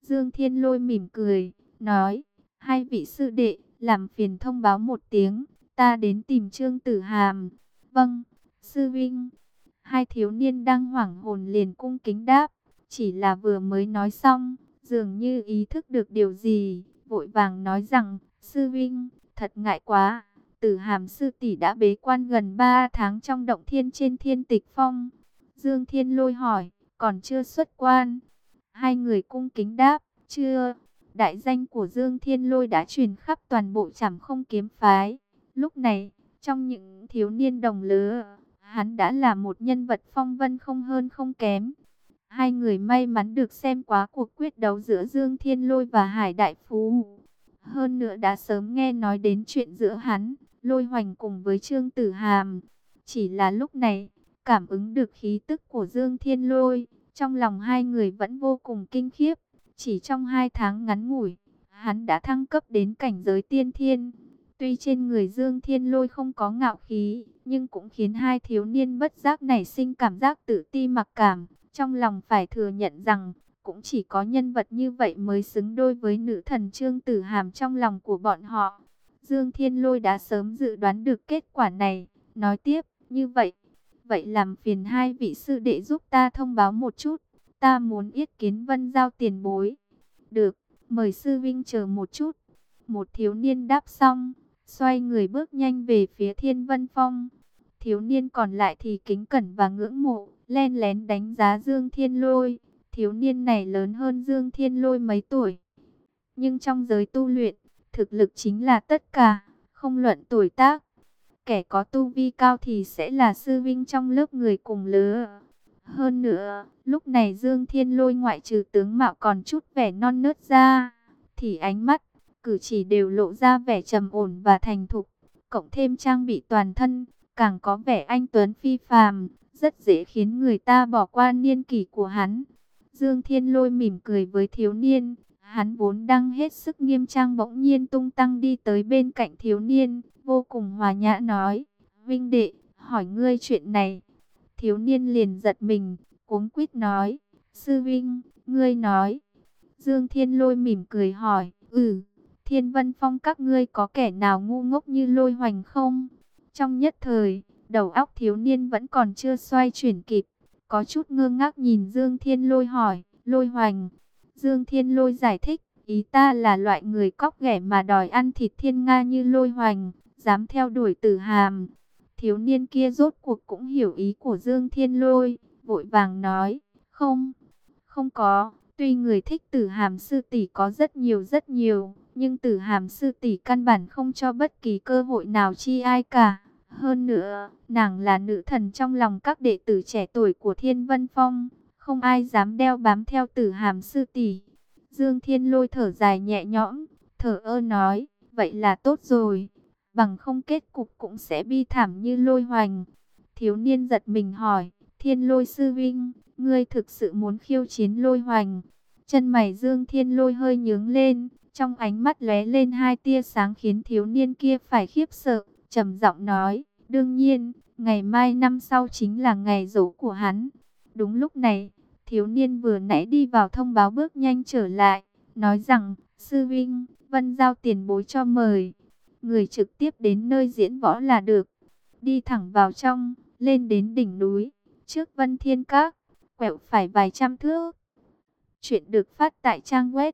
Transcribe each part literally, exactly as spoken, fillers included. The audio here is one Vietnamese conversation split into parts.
Dương Thiên Lôi mỉm cười, nói, hai vị sư đệ, làm phiền thông báo một tiếng, ta đến tìm Trương Tử Hàm. Vâng, sư vinh. Hai thiếu niên đang hoảng hồn liền cung kính đáp, chỉ là vừa mới nói xong, dường như ý thức được điều gì, vội vàng nói rằng, sư vinh, thật ngại quá, Tử Hàm sư tỷ đã bế quan gần ba tháng trong động thiên trên Thiên Tịch Phong. Dương Thiên Lôi hỏi, còn chưa xuất quan? Hai người cung kính đáp, chưa. Đại danh của Dương Thiên Lôi đã truyền khắp toàn bộ Trảm Không kiếm phái. Lúc này, trong những thiếu niên đồng lứa, hắn đã là một nhân vật phong vân không hơn không kém. Hai người may mắn được xem quá cuộc quyết đấu giữa Dương Thiên Lôi và Hải Đại Phú. Hơn nữa đã sớm nghe nói đến chuyện giữa hắn, Lôi Hoành cùng với Trương Tử Hàm. Chỉ là lúc này, cảm ứng được khí tức của Dương Thiên Lôi, trong lòng hai người vẫn vô cùng kinh khiếp. Chỉ trong hai tháng ngắn ngủi, hắn đã thăng cấp đến cảnh giới tiên thiên. Tuy trên người Dương Thiên Lôi không có ngạo khí, nhưng cũng khiến hai thiếu niên bất giác nảy sinh cảm giác tự ti mặc cảm. Trong lòng phải thừa nhận rằng, cũng chỉ có nhân vật như vậy mới xứng đôi với nữ thần Trương Tử Hàm trong lòng của bọn họ. Dương Thiên Lôi đã sớm dự đoán được kết quả này, nói tiếp, như vậy. Vậy làm phiền hai vị sư đệ giúp ta thông báo một chút, ta muốn yết kiến Vân Giao tiền bối. Được, mời sư vinh chờ một chút. Một thiếu niên đáp xong, xoay người bước nhanh về phía Thiên Vân Phong. Thiếu niên còn lại thì kính cẩn và ngưỡng mộ, len lén đánh giá Dương Thiên Lôi. Thiếu niên này lớn hơn Dương Thiên Lôi mấy tuổi. Nhưng trong giới tu luyện, thực lực chính là tất cả, không luận tuổi tác. Kẻ có tu vi cao thì sẽ là sư vinh trong lớp người cùng lứa. Hơn nữa, lúc này Dương Thiên Lôi ngoại trừ tướng mạo còn chút vẻ non nớt ra, thì ánh mắt, cử chỉ đều lộ ra vẻ trầm ổn và thành thục. Cộng thêm trang bị toàn thân, càng có vẻ anh tuấn phi phàm, rất dễ khiến người ta bỏ qua niên kỷ của hắn. Dương Thiên Lôi mỉm cười với thiếu niên, hắn vốn đang hết sức nghiêm trang bỗng nhiên tung tăng đi tới bên cạnh thiếu niên, vô cùng hòa nhã nói, Vinh đệ, hỏi ngươi chuyện này. Thiếu niên liền giật mình, cuống quýt nói, sư vinh, ngươi nói. Dương Thiên Lôi mỉm cười hỏi, ừ, Thiên Vân Phong các ngươi có kẻ nào ngu ngốc như Lôi Hoành không? Trong nhất thời, đầu óc thiếu niên vẫn còn chưa xoay chuyển kịp, có chút ngơ ngác nhìn Dương Thiên Lôi hỏi, Lôi Hoành. Dương Thiên Lôi giải thích, ý ta là loại người cóc ghẻ mà đòi ăn thịt thiên nga như Lôi Hoành, dám theo đuổi Tử Hàm. Thiếu niên kia rốt cuộc cũng hiểu ý của Dương Thiên Lôi, vội vàng nói, không, không có, tuy người thích Tử Hàm sư tỷ có rất nhiều rất nhiều, nhưng Tử Hàm sư tỷ căn bản không cho bất kỳ cơ hội nào chi ai cả. Hơn nữa, nàng là nữ thần trong lòng các đệ tử trẻ tuổi của Thiên Vân Phong, không ai dám đeo bám theo Tử Hàm sư tỷ. Dương Thiên Lôi thở dài nhẹ nhõm, thở ơ nói, vậy là tốt rồi, bằng không kết cục cũng sẽ bi thảm như Lôi Hoành. Thiếu niên giật mình hỏi, Thiên Lôi sư vinh, ngươi thực sự muốn khiêu chiến Lôi Hoành? Chân mày Dương Thiên Lôi hơi nhướng lên, trong ánh mắt lóe lên hai tia sáng khiến thiếu niên kia phải khiếp sợ, trầm giọng nói, đương nhiên, ngày mai năm sau chính là ngày giỗ của hắn. Đúng lúc này, thiếu niên vừa nãy đi vào thông báo bước nhanh trở lại, nói rằng, sư vinh, Vân Giao tiền bối cho mời. Người trực tiếp đến nơi diễn võ là được. Đi thẳng vào trong, lên đến đỉnh núi, trước Vân Thiên Các, quẹo phải vài trăm thước. Chuyện được phát tại trang web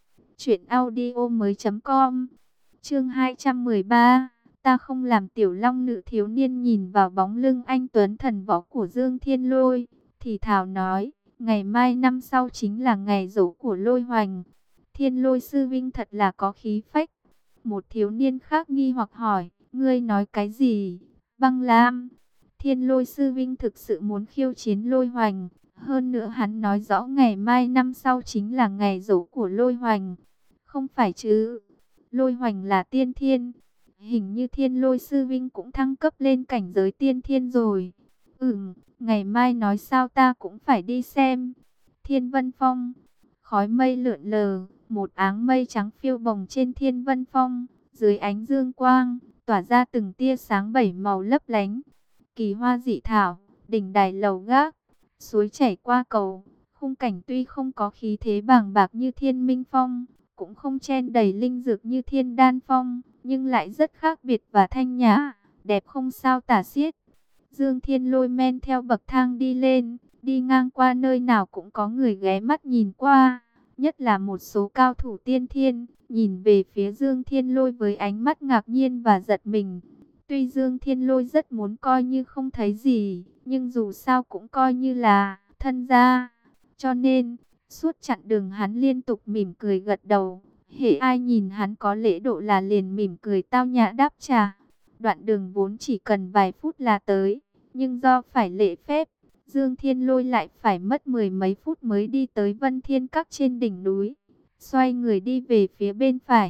truyệnaudiomoi.com. Chương hai trăm mười ba, ta không làm tiểu long nữ. Thiếu niên nhìn vào bóng lưng anh tuấn thần võ của Dương Thiên Lôi, thì thào nói, ngày mai năm sau chính là ngày giỗ của Lôi Hoành. Thiên Lôi sư vinh thật là có khí phách. Một thiếu niên khác nghi hoặc hỏi, ngươi nói cái gì? Băng Lam. Thiên Lôi sư vinh thực sự muốn khiêu chiến Lôi Hoành. Hơn nữa hắn nói rõ ngày mai năm sau chính là ngày giỗ của Lôi Hoành. Không phải chứ? Lôi Hoành là tiên thiên. Hình như Thiên Lôi sư vinh cũng thăng cấp lên cảnh giới tiên thiên rồi. Ừm, ngày mai nói sao ta cũng phải đi xem. Thiên Vân Phong. Khói mây lượn lờ, một áng mây trắng phiêu bồng trên Thiên Vân Phong, dưới ánh dương quang, tỏa ra từng tia sáng bảy màu lấp lánh. Kỳ hoa dị thảo, đỉnh đài lầu gác, suối chảy qua cầu, Khung cảnh tuy không có khí thế bàng bạc như Thiên Minh Phong, cũng không chen đầy linh dược như Thiên Đan Phong, nhưng lại rất khác biệt và thanh nhã, đẹp không sao tả xiết. Dương Thiên Lôi men theo bậc thang đi lên, đi ngang qua nơi nào cũng có người ghé mắt nhìn qua, nhất là một số cao thủ tiên thiên, nhìn về phía Dương Thiên Lôi với ánh mắt ngạc nhiên và giật mình. Tuy Dương Thiên Lôi rất muốn coi như không thấy gì, nhưng dù sao cũng coi như là thân gia. Cho nên, suốt chặng đường hắn liên tục mỉm cười gật đầu. Hễ ai nhìn hắn có lễ độ là liền mỉm cười tao nhã đáp trả. Đoạn đường vốn chỉ cần vài phút là tới, nhưng do phải lễ phép, Dương Thiên Lôi lại phải mất mười mấy phút mới đi tới Vân Thiên Các trên đỉnh núi. Xoay người đi về phía bên phải.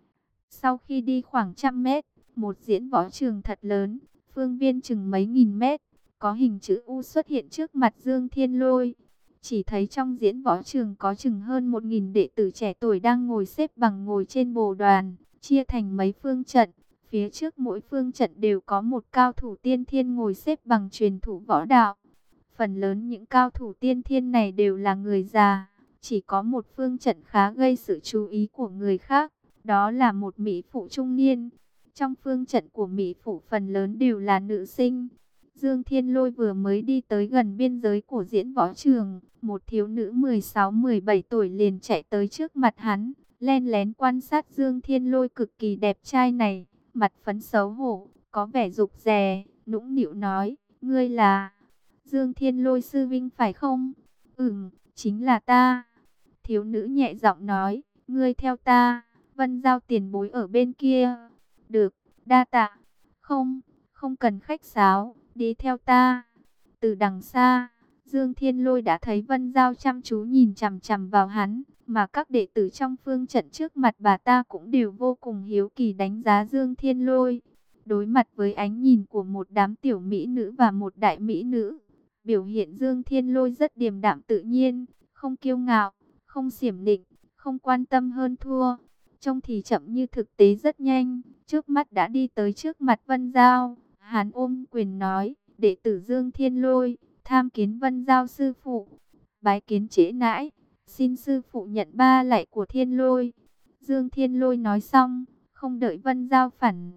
Sau khi đi khoảng trăm mét, một diễn võ trường thật lớn, phương viên chừng mấy nghìn mét, có hình chữ U xuất hiện trước mặt Dương Thiên Lôi. Chỉ thấy trong diễn võ trường có chừng hơn một nghìn đệ tử trẻ tuổi đang ngồi xếp bằng ngồi trên bồ đoàn, chia thành mấy phương trận. Phía trước mỗi phương trận đều có một cao thủ tiên thiên ngồi xếp bằng truyền thụ võ đạo. Phần lớn những cao thủ tiên thiên này đều là người già, chỉ có một phương trận khá gây sự chú ý của người khác, đó là một mỹ phụ trung niên. Trong phương trận của mỹ phụ phần lớn đều là nữ sinh. Dương Thiên Lôi vừa mới đi tới gần biên giới của diễn võ trường, một thiếu nữ mười sáu mười bảy tuổi liền chạy tới trước mặt hắn, len lén quan sát Dương Thiên Lôi cực kỳ đẹp trai này, mặt phấn xấu hổ, có vẻ rụt rè, nũng nịu nói, ngươi là Dương Thiên Lôi sư vinh phải không? Ừm, chính là ta. Thiếu nữ nhẹ giọng nói, ngươi theo ta, Vân Giao tiền bối ở bên kia. Được, đa tạ. Không, không cần khách sáo, đi theo ta. Từ đằng xa, Dương Thiên Lôi đã thấy Vân Giao chăm chú nhìn chằm chằm vào hắn, mà các đệ tử trong phương trận trước mặt bà ta cũng đều vô cùng hiếu kỳ đánh giá Dương Thiên Lôi. Đối mặt với ánh nhìn của một đám tiểu mỹ nữ và một đại mỹ nữ, biểu hiện Dương Thiên Lôi rất điềm đạm tự nhiên, không kiêu ngạo, không xiểm nịnh, không quan tâm hơn thua. Trông thì chậm như thực tế rất nhanh, trước mắt đã đi tới trước mặt Vân Giao. Hắn ôm quyền nói, đệ tử Dương Thiên Lôi, tham kiến Vân Giao sư phụ. Bái kiến trễ nãi, xin sư phụ nhận ba lạy của Thiên Lôi. Dương Thiên Lôi nói xong, không đợi Vân Giao phản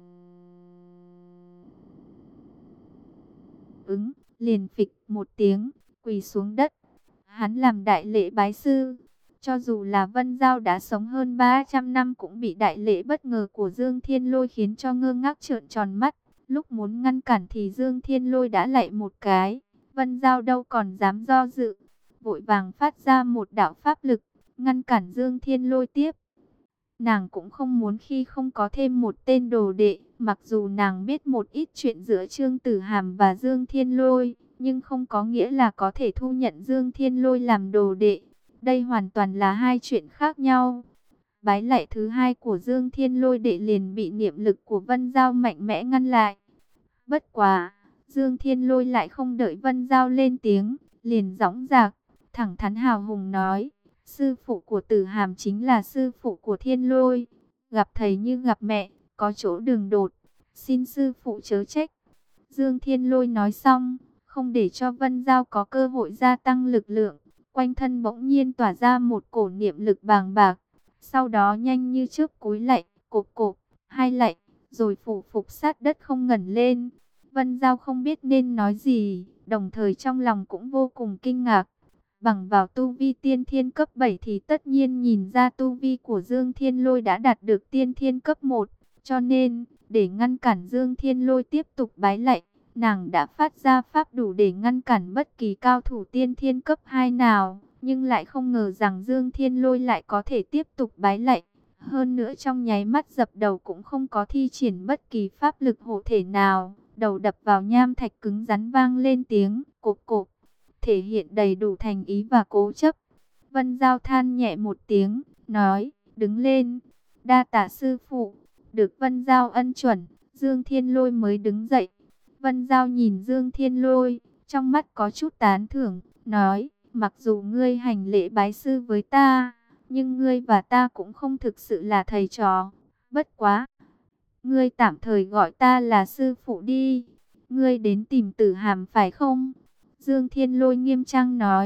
ứng, liền phịch một tiếng, quỳ xuống đất. Hắn làm đại lễ bái sư. Cho dù là Vân Giao đã sống hơn ba trăm năm cũng bị đại lễ bất ngờ của Dương Thiên Lôi khiến cho ngơ ngác trợn tròn mắt. Lúc muốn ngăn cản thì Dương Thiên Lôi đã lạy một cái. Vân Giao đâu còn dám do dự, vội vàng phát ra một đạo pháp lực, ngăn cản Dương Thiên Lôi tiếp. Nàng cũng không muốn khi không có thêm một tên đồ đệ, mặc dù nàng biết một ít chuyện giữa Trương Tử Hàm và Dương Thiên Lôi, nhưng không có nghĩa là có thể thu nhận Dương Thiên Lôi làm đồ đệ. Đây hoàn toàn là hai chuyện khác nhau. Bái lạy thứ hai của Dương Thiên Lôi đệ liền bị niệm lực của Vân Giao mạnh mẽ ngăn lại. Bất quá, Dương Thiên Lôi lại không đợi Vân Giao lên tiếng, liền dõng dạc, thẳng thắn hào hùng nói, sư phụ của Tử Hàm chính là sư phụ của Thiên Lôi, gặp thầy như gặp mẹ, có chỗ đường đột, xin sư phụ chớ trách. Dương Thiên Lôi nói xong, không để cho Vân Giao có cơ hội gia tăng lực lượng, quanh thân bỗng nhiên tỏa ra một cổ niệm lực bàng bạc, sau đó nhanh như chớp cúi lạy, cộp cộp, hai lạy, rồi phủ phục sát đất không ngẩng lên. Vân Giao không biết nên nói gì, đồng thời trong lòng cũng vô cùng kinh ngạc. Bằng vào tu vi tiên thiên cấp bảy thì tất nhiên nhìn ra tu vi của Dương Thiên Lôi đã đạt được tiên thiên cấp một. Cho nên, để ngăn cản Dương Thiên Lôi tiếp tục bái lạy, nàng đã phát ra pháp đủ để ngăn cản bất kỳ cao thủ tiên thiên cấp hai nào. Nhưng lại không ngờ rằng Dương Thiên Lôi lại có thể tiếp tục bái lạy. Hơn nữa trong nháy mắt dập đầu cũng không có thi triển bất kỳ pháp lực hộ thể nào. Đầu đập vào nham thạch cứng rắn vang lên tiếng cộp cộp, thể hiện đầy đủ thành ý và cố chấp. Vân Giao than nhẹ một tiếng, nói, đứng lên, đa tạ sư phụ. Được Vân Giao ân chuẩn, Dương Thiên Lôi mới đứng dậy. Vân Giao nhìn Dương Thiên Lôi, trong mắt có chút tán thưởng, nói, mặc dù ngươi hành lễ bái sư với ta, nhưng ngươi và ta cũng không thực sự là thầy trò. Bất quá, ngươi tạm thời gọi ta là sư phụ đi. Ngươi đến tìm Tử Hàm phải không? Dương Thiên Lôi nghiêm trang nói,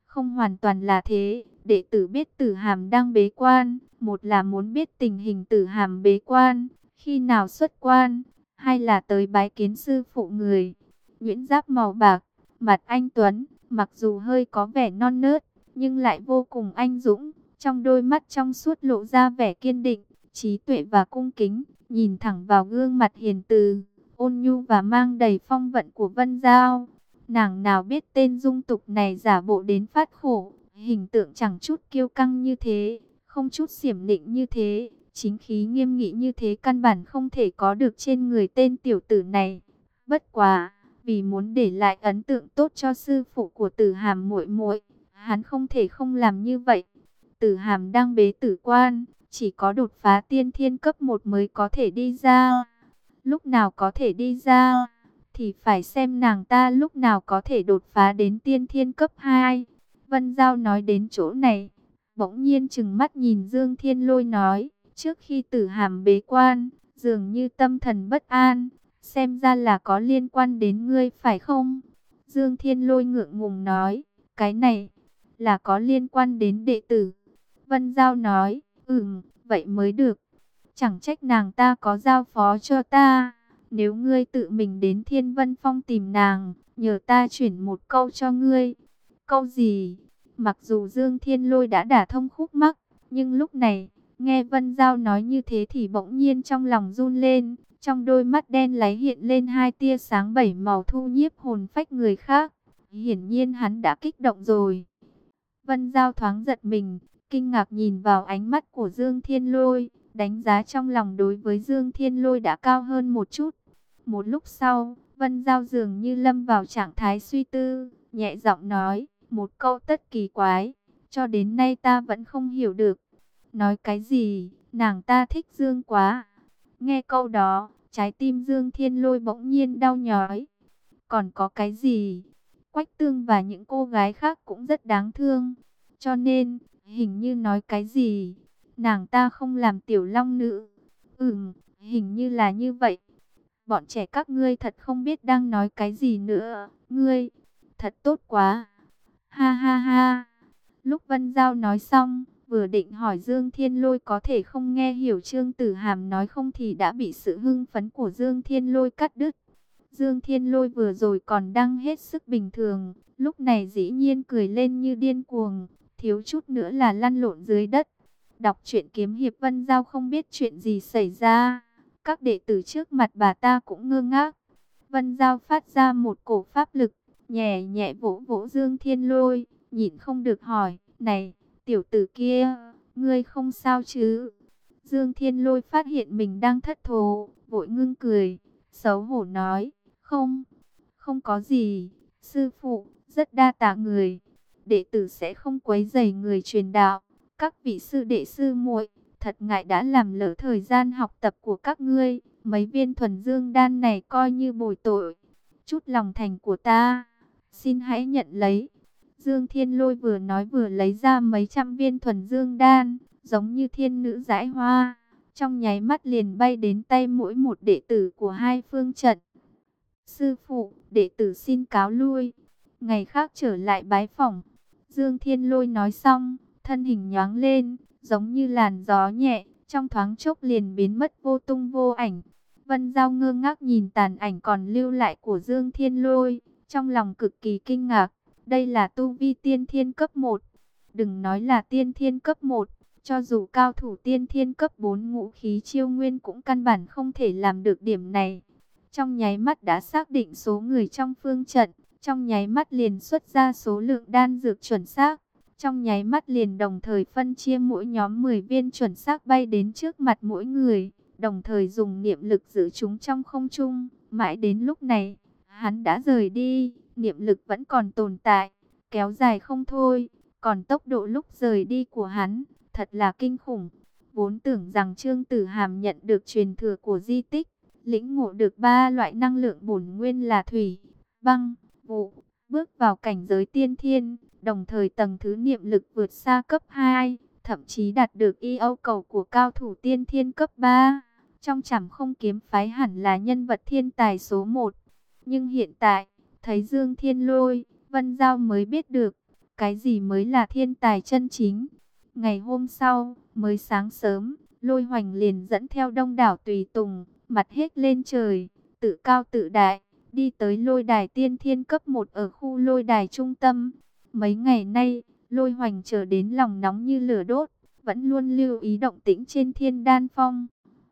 Không hoàn toàn là thế, đệ tử biết Tử Hàm đang bế quan, một là muốn biết tình hình Tử Hàm bế quan, khi nào xuất quan, hai là tới bái kiến sư phụ người. Nhuyễn giáp màu bạc, mặt anh tuấn, mặc dù hơi có vẻ non nớt, nhưng lại vô cùng anh dũng, trong đôi mắt trong suốt lộ ra vẻ kiên định, trí tuệ và cung kính, nhìn thẳng vào gương mặt hiền từ, ôn nhu và mang đầy phong vận của Vân Giao. Nàng nào biết tên dung tục này giả bộ đến phát khổ, hình tượng chẳng chút kiêu căng như thế, không chút xiểm nịnh như thế, chính khí nghiêm nghị như thế căn bản không thể có được trên người tên tiểu tử này. Bất quá, vì muốn để lại ấn tượng tốt cho sư phụ của Tử Hàm muội muội, hắn không thể không làm như vậy. Tử Hàm đang bế tử quan, chỉ có đột phá tiên thiên cấp một mới có thể đi ra. Lúc nào có thể đi ra, thì phải xem nàng ta lúc nào có thể đột phá đến tiên thiên cấp hai. Vân Giao nói đến chỗ này, bỗng nhiên trừng mắt nhìn Dương Thiên Lôi nói, trước khi Tử Hàm bế quan, dường như tâm thần bất an, xem ra là có liên quan đến ngươi phải không? Dương Thiên Lôi ngượng ngùng nói, cái này là có liên quan đến đệ tử. Vân Giao nói, ừm, vậy mới được. Chẳng trách nàng ta có giao phó cho ta. Nếu ngươi tự mình đến Thiên Vân Phong tìm nàng, nhờ ta chuyển một câu cho ngươi. Câu gì? Mặc dù Dương Thiên Lôi đã đả thông khúc mắc, nhưng lúc này, nghe Vân Giao nói như thế thì bỗng nhiên trong lòng run lên. Trong đôi mắt đen láy hiện lên hai tia sáng bảy màu thu nhiếp hồn phách người khác. Hiển nhiên hắn đã kích động rồi. Vân Giao thoáng giật mình, kinh ngạc nhìn vào ánh mắt của Dương Thiên Lôi, đánh giá trong lòng đối với Dương Thiên Lôi đã cao hơn một chút. Một lúc sau, Vân Giao dường như lâm vào trạng thái suy tư, nhẹ giọng nói, một câu tất kỳ quái, cho đến nay ta vẫn không hiểu được. Nói cái gì, nàng ta thích Dương quá. Nghe câu đó, trái tim Dương Thiên Lôi bỗng nhiên đau nhói. Còn có cái gì? Quách Tương và những cô gái khác cũng rất đáng thương. Cho nên, hình như nói cái gì, nàng ta không làm tiểu long nữ. Ừm, hình như là như vậy. Bọn trẻ các ngươi thật không biết đang nói cái gì nữa. Ngươi, thật tốt quá. Ha ha ha. Lúc Vân Giao nói xong, vừa định hỏi Dương Thiên Lôi có thể không nghe hiểu Trương Tử Hàm nói không thì đã bị sự hưng phấn của Dương Thiên Lôi cắt đứt. Dương Thiên Lôi vừa rồi còn đang hết sức bình thường, lúc này dĩ nhiên cười lên như điên cuồng, thiếu chút nữa là lăn lộn dưới đất. Đọc truyện kiếm hiệp Vân Giao không biết chuyện gì xảy ra, các đệ tử trước mặt bà ta cũng ngơ ngác. Vân Giao phát ra một cổ pháp lực, nhẹ nhẹ vỗ vỗ Dương Thiên Lôi, nhịn không được hỏi, này, tiểu tử kia, ngươi không sao chứ? Dương Thiên Lôi phát hiện mình đang thất thố, vội ngưng cười, xấu hổ nói, không, không có gì, sư phụ, rất đa tạ người, đệ tử sẽ không quấy rầy người truyền đạo. Các vị sư đệ sư muội, thật ngại đã làm lỡ thời gian học tập của các ngươi, mấy viên thuần dương đan này coi như bồi tội. Chút lòng thành của ta, xin hãy nhận lấy. Dương Thiên Lôi vừa nói vừa lấy ra mấy trăm viên thuần dương đan, giống như thiên nữ dãi hoa, trong nháy mắt liền bay đến tay mỗi một đệ tử của hai phương trận. Sư phụ, đệ tử xin cáo lui, ngày khác trở lại bái phỏng. Dương Thiên Lôi nói xong, thân hình nhoáng lên, giống như làn gió nhẹ, trong thoáng chốc liền biến mất vô tung vô ảnh. Vân Giao ngơ ngác nhìn tàn ảnh còn lưu lại của Dương Thiên Lôi, trong lòng cực kỳ kinh ngạc. Đây là tu vi tiên thiên cấp một. Đừng nói là tiên thiên cấp một, cho dù cao thủ tiên thiên cấp bốn ngũ khí chiêu nguyên cũng căn bản không thể làm được điểm này. Trong nháy mắt đã xác định số người trong phương trận, trong nháy mắt liền xuất ra số lượng đan dược chuẩn xác. Trong nháy mắt liền đồng thời phân chia mỗi nhóm mười viên chuẩn xác bay đến trước mặt mỗi người, đồng thời dùng niệm lực giữ chúng trong không trung. Mãi đến lúc này, hắn đã rời đi, niệm lực vẫn còn tồn tại, kéo dài không thôi. Còn tốc độ lúc rời đi của hắn, thật là kinh khủng. Vốn tưởng rằng Trương Tử Hàm nhận được truyền thừa của di tích, lĩnh ngộ được ba loại năng lượng bổn nguyên là thủy, băng, vụ, bước vào cảnh giới tiên thiên, đồng thời tầng thứ niệm lực vượt xa cấp hai, thậm chí đạt được yêu cầu của cao thủ tiên thiên cấp ba. Trong Trảm Không kiếm phái hẳn là nhân vật thiên tài số một. Nhưng hiện tại, thấy Dương Thiên Lôi, Vân Giao mới biết được, cái gì mới là thiên tài chân chính. Ngày hôm sau, mới sáng sớm, Lôi Hoành liền dẫn theo đông đảo tùy tùng, mặt hết lên trời, tự cao tự đại, đi tới lôi đài tiên thiên cấp một ở khu lôi đài trung tâm. Mấy ngày nay, Lôi Hoành chờ đến lòng nóng như lửa đốt, vẫn luôn lưu ý động tĩnh trên Thiên Đan Phong.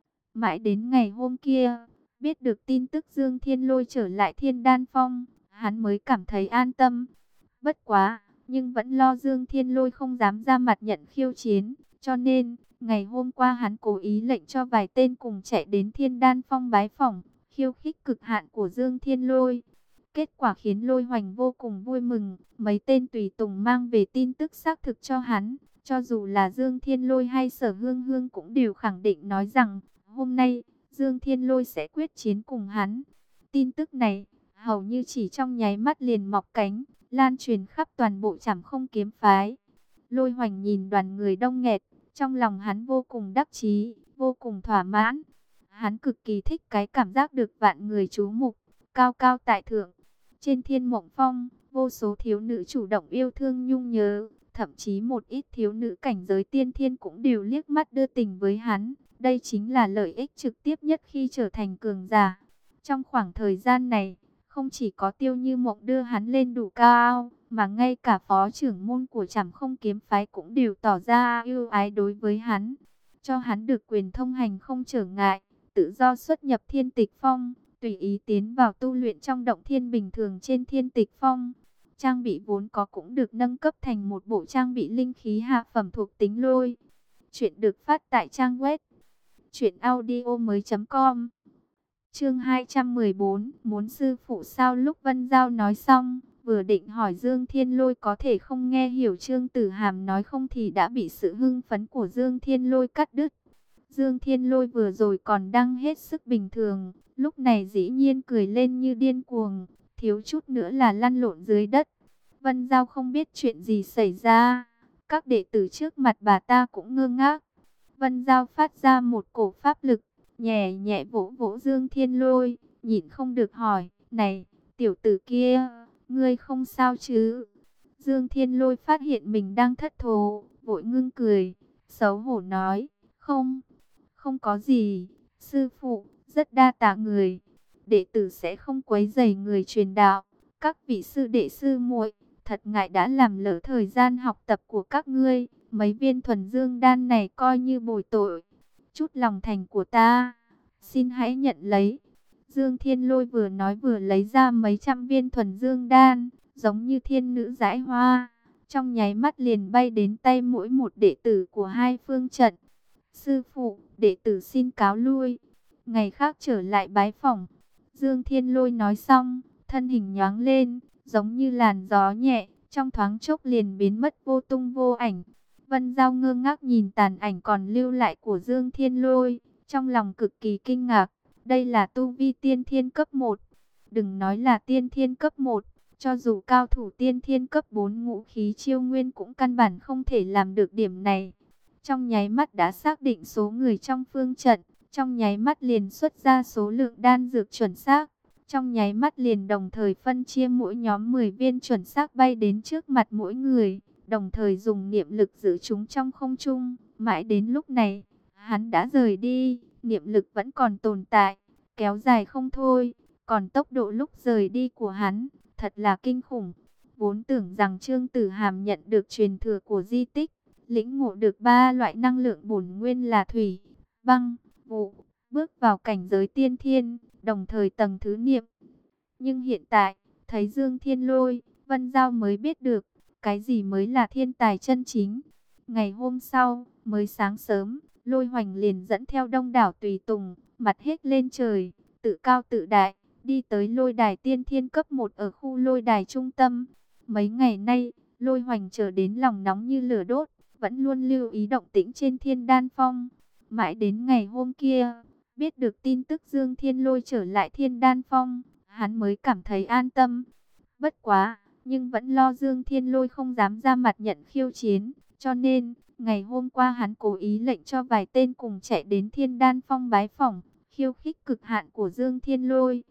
Mãi đến ngày hôm kia, biết được tin tức Dương Thiên Lôi trở lại Thiên Đan Phong, hắn mới cảm thấy an tâm. Bất quá, nhưng vẫn lo Dương Thiên Lôi không dám ra mặt nhận khiêu chiến, cho nên, ngày hôm qua hắn cố ý lệnh cho vài tên cùng chạy đến Thiên Đan Phong bái phỏng, khiêu khích cực hạn của Dương Thiên Lôi. Kết quả khiến Lôi Hoành vô cùng vui mừng, mấy tên tùy tùng mang về tin tức xác thực cho hắn. Cho dù là Dương Thiên Lôi hay Sở Hương Hương cũng đều khẳng định nói rằng, hôm nay, Dương Thiên Lôi sẽ quyết chiến cùng hắn. Tin tức này, hầu như chỉ trong nháy mắt liền mọc cánh, lan truyền khắp toàn bộ Trảm Không Kiếm phái. Lôi Hoành nhìn đoàn người đông nghẹt, trong lòng hắn vô cùng đắc chí, vô cùng thỏa mãn. Hắn cực kỳ thích cái cảm giác được vạn người chú mục, cao cao tại thượng. Trên Thiên Mộng Phong, vô số thiếu nữ chủ động yêu thương nhung nhớ, thậm chí một ít thiếu nữ cảnh giới tiên thiên cũng đều liếc mắt đưa tình với hắn. Đây chính là lợi ích trực tiếp nhất khi trở thành cường giả. Trong khoảng thời gian này, không chỉ có Tiêu Như Mộng đưa hắn lên đủ cao, mà ngay cả phó trưởng môn của Trảm Không Kiếm phái cũng đều tỏ ra yêu ái đối với hắn, cho hắn được quyền thông hành không trở ngại, tự do xuất nhập Thiên Tịch Phong, tùy ý tiến vào tu luyện trong động thiên bình thường trên Thiên Tịch Phong. Trang bị vốn có cũng được nâng cấp thành một bộ trang bị linh khí hạ phẩm thuộc tính lôi. Chuyện được phát tại trang web truyện audio mới chấm com. Chương hai trăm mười bốn, muốn sư phụ sao? Lúc Vân Giao nói xong, vừa định hỏi Dương Thiên Lôi có thể không nghe hiểu Trương Tử Hàm nói không thì đã bị sự hưng phấn của Dương Thiên Lôi cắt đứt. Dương Thiên Lôi vừa rồi còn đang hết sức bình thường, lúc này dĩ nhiên cười lên như điên cuồng, thiếu chút nữa là lăn lộn dưới đất. Vân Giao không biết chuyện gì xảy ra, các đệ tử trước mặt bà ta cũng ngơ ngác. Vân Giao phát ra một cổ pháp lực, nhẹ nhẹ vỗ vỗ Dương Thiên Lôi, nhịn không được hỏi, này, tiểu tử kia, ngươi không sao chứ? Dương Thiên Lôi phát hiện mình đang thất thố, vội ngưng cười, xấu hổ nói, không, không có gì, sư phụ, rất đa tạ người, đệ tử sẽ không quấy rầy người truyền đạo, các vị sư đệ sư muội, thật ngại đã làm lỡ thời gian học tập của các ngươi, mấy viên thuần dương đan này coi như bồi tội, chút lòng thành của ta, xin hãy nhận lấy. Dương Thiên Lôi vừa nói vừa lấy ra mấy trăm viên thuần dương đan, giống như thiên nữ dãi hoa, trong nháy mắt liền bay đến tay mỗi một đệ tử của hai phương trận. Sư phụ, đệ tử xin cáo lui, ngày khác trở lại bái phỏng. Dương Thiên Lôi nói xong, thân hình nhoáng lên, giống như làn gió nhẹ, trong thoáng chốc liền biến mất vô tung vô ảnh. Vân Giao ngơ ngác nhìn tàn ảnh còn lưu lại của Dương Thiên Lôi, trong lòng cực kỳ kinh ngạc. Đây là tu vi tiên thiên cấp một. Đừng nói là tiên thiên cấp một, cho dù cao thủ tiên thiên cấp bốn ngũ khí chiêu nguyên cũng căn bản không thể làm được điểm này. Trong nháy mắt đã xác định số người trong phương trận, trong nháy mắt liền xuất ra số lượng đan dược chuẩn xác. Trong nháy mắt liền đồng thời phân chia mỗi nhóm mười viên chuẩn xác bay đến trước mặt mỗi người, đồng thời dùng niệm lực giữ chúng trong không trung. Mãi đến lúc này, hắn đã rời đi, niệm lực vẫn còn tồn tại, kéo dài không thôi. Còn tốc độ lúc rời đi của hắn, thật là kinh khủng. Vốn tưởng rằng Trương Tử Hàm nhận được truyền thừa của di tích, lĩnh ngộ được ba loại năng lượng bổn nguyên là thủy, băng, vụ, bước vào cảnh giới tiên thiên, đồng thời tầng thứ niệm. Nhưng hiện tại, thấy Dương Thiên Lôi, Vân Giao mới biết được, cái gì mới là thiên tài chân chính. Ngày hôm sau, mới sáng sớm, Lôi Hoành liền dẫn theo đông đảo tùy tùng, mặt hết lên trời, tự cao tự đại, đi tới lôi đài tiên thiên cấp một ở khu lôi đài trung tâm. Mấy ngày nay, Lôi Hoành trở đến lòng nóng như lửa đốt, vẫn luôn lưu ý động tĩnh trên Thiên Đan Phong. Mãi đến ngày hôm kia, biết được tin tức Dương Thiên Lôi trở lại Thiên Đan Phong, hắn mới cảm thấy an tâm. Bất quá, nhưng vẫn lo Dương Thiên Lôi không dám ra mặt nhận khiêu chiến, cho nên, ngày hôm qua hắn cố ý lệnh cho vài tên cùng chạy đến Thiên Đan Phong bái phỏng, khiêu khích cực hạn của Dương Thiên Lôi.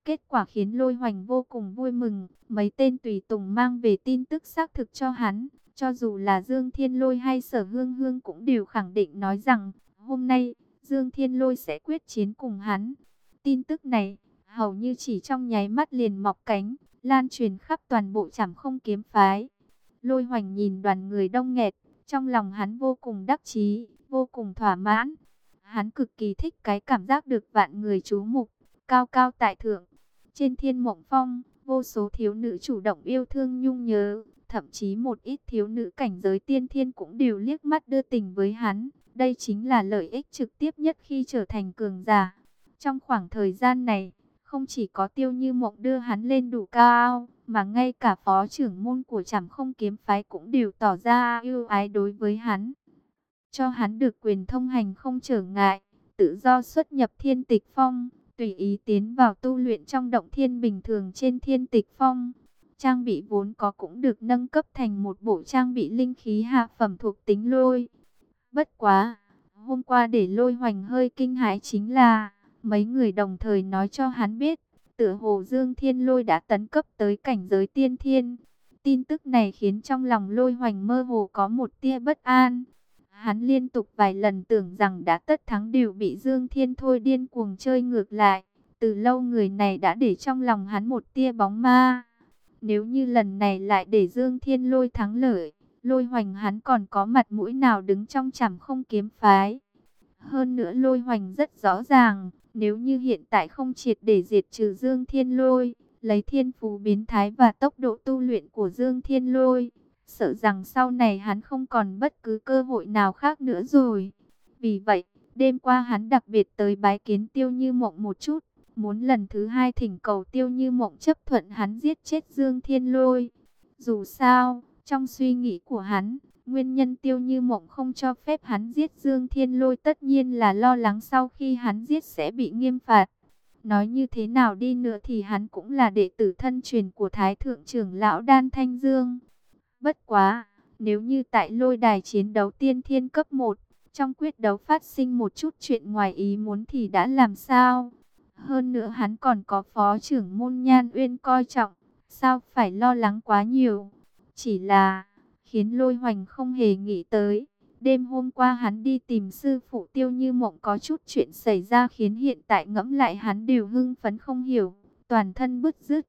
Kết quả khiến Lôi Hoành vô cùng vui mừng. Mấy tên tùy tùng mang về tin tức xác thực cho hắn. Cho dù là Dương Thiên Lôi hay Sở Hương Hương cũng đều khẳng định nói rằng hôm nay Dương Thiên Lôi sẽ quyết chiến cùng hắn. Tin tức này hầu như chỉ trong nháy mắt liền mọc cánh, lan truyền khắp toàn bộ Trảm Không kiếm phái. Lôi Hoành nhìn đoàn người đông nghẹt, trong lòng hắn vô cùng đắc chí, vô cùng thỏa mãn. Hắn cực kỳ thích cái cảm giác được vạn người chú mục, cao cao tại thượng. Trên Thiên Mộng Phong, vô số thiếu nữ chủ động yêu thương nhung nhớ, thậm chí một ít thiếu nữ cảnh giới tiên thiên cũng đều liếc mắt đưa tình với hắn. Đây chính là lợi ích trực tiếp nhất khi trở thành cường giả. Trong khoảng thời gian này, không chỉ có Tiêu Như Mộng đưa hắn lên đủ cao, mà ngay cả phó trưởng môn của Trảm Không kiếm phái cũng đều tỏ ra yêu ái đối với hắn. Cho hắn được quyền thông hành không trở ngại, tự do xuất nhập Thiên Tịch Phong, tùy ý tiến vào tu luyện trong động thiên bình thường trên Thiên Tịch Phong. Trang bị vốn có cũng được nâng cấp thành một bộ trang bị linh khí hạ phẩm thuộc tính lôi. Bất quá, hôm qua để Lôi Hoành hơi kinh hãi chính là mấy người đồng thời nói cho hắn biết, tựa hồ Dương Thiên Lôi đã tấn cấp tới cảnh giới tiên thiên. Tin tức này khiến trong lòng Lôi Hoành mơ hồ có một tia bất an. Hắn liên tục vài lần tưởng rằng đã tất thắng đều bị Dương Thiên Thôi điên cuồng chơi ngược lại. Từ lâu người này đã để trong lòng hắn một tia bóng ma. Nếu như lần này lại để Dương Thiên Lôi thắng lợi, Lôi Hoành hắn còn có mặt mũi nào đứng trong Trảm Không kiếm phái. Hơn nữa Lôi Hoành rất rõ ràng, nếu như hiện tại không triệt để diệt trừ Dương Thiên Lôi, lấy thiên phú biến thái và tốc độ tu luyện của Dương Thiên Lôi, sợ rằng sau này hắn không còn bất cứ cơ hội nào khác nữa rồi. Vì vậy, đêm qua hắn đặc biệt tới bái kiến Tiêu Như Mộng một chút, muốn lần thứ hai thỉnh cầu Tiêu Như Mộng chấp thuận hắn giết chết Dương Thiên Lôi. Dù sao, trong suy nghĩ của hắn, nguyên nhân Tiêu Như Mộng không cho phép hắn giết Dương Thiên Lôi tất nhiên là lo lắng sau khi hắn giết sẽ bị nghiêm phạt. Nói như thế nào đi nữa thì hắn cũng là đệ tử thân truyền của Thái Thượng trưởng lão Đan Thanh Dương. Bất quá, nếu như tại lôi đài chiến đấu tiên thiên cấp một, trong quyết đấu phát sinh một chút chuyện ngoài ý muốn thì đã làm sao? Hơn nữa hắn còn có phó trưởng môn Nhan Uyên coi trọng, sao phải lo lắng quá nhiều? Chỉ là khiến Lôi Hoành không hề nghĩ tới, đêm hôm qua hắn đi tìm sư phụ Tiêu Như Mộng có chút chuyện xảy ra khiến hiện tại ngẫm lại hắn đều hưng phấn không hiểu, toàn thân bứt rứt.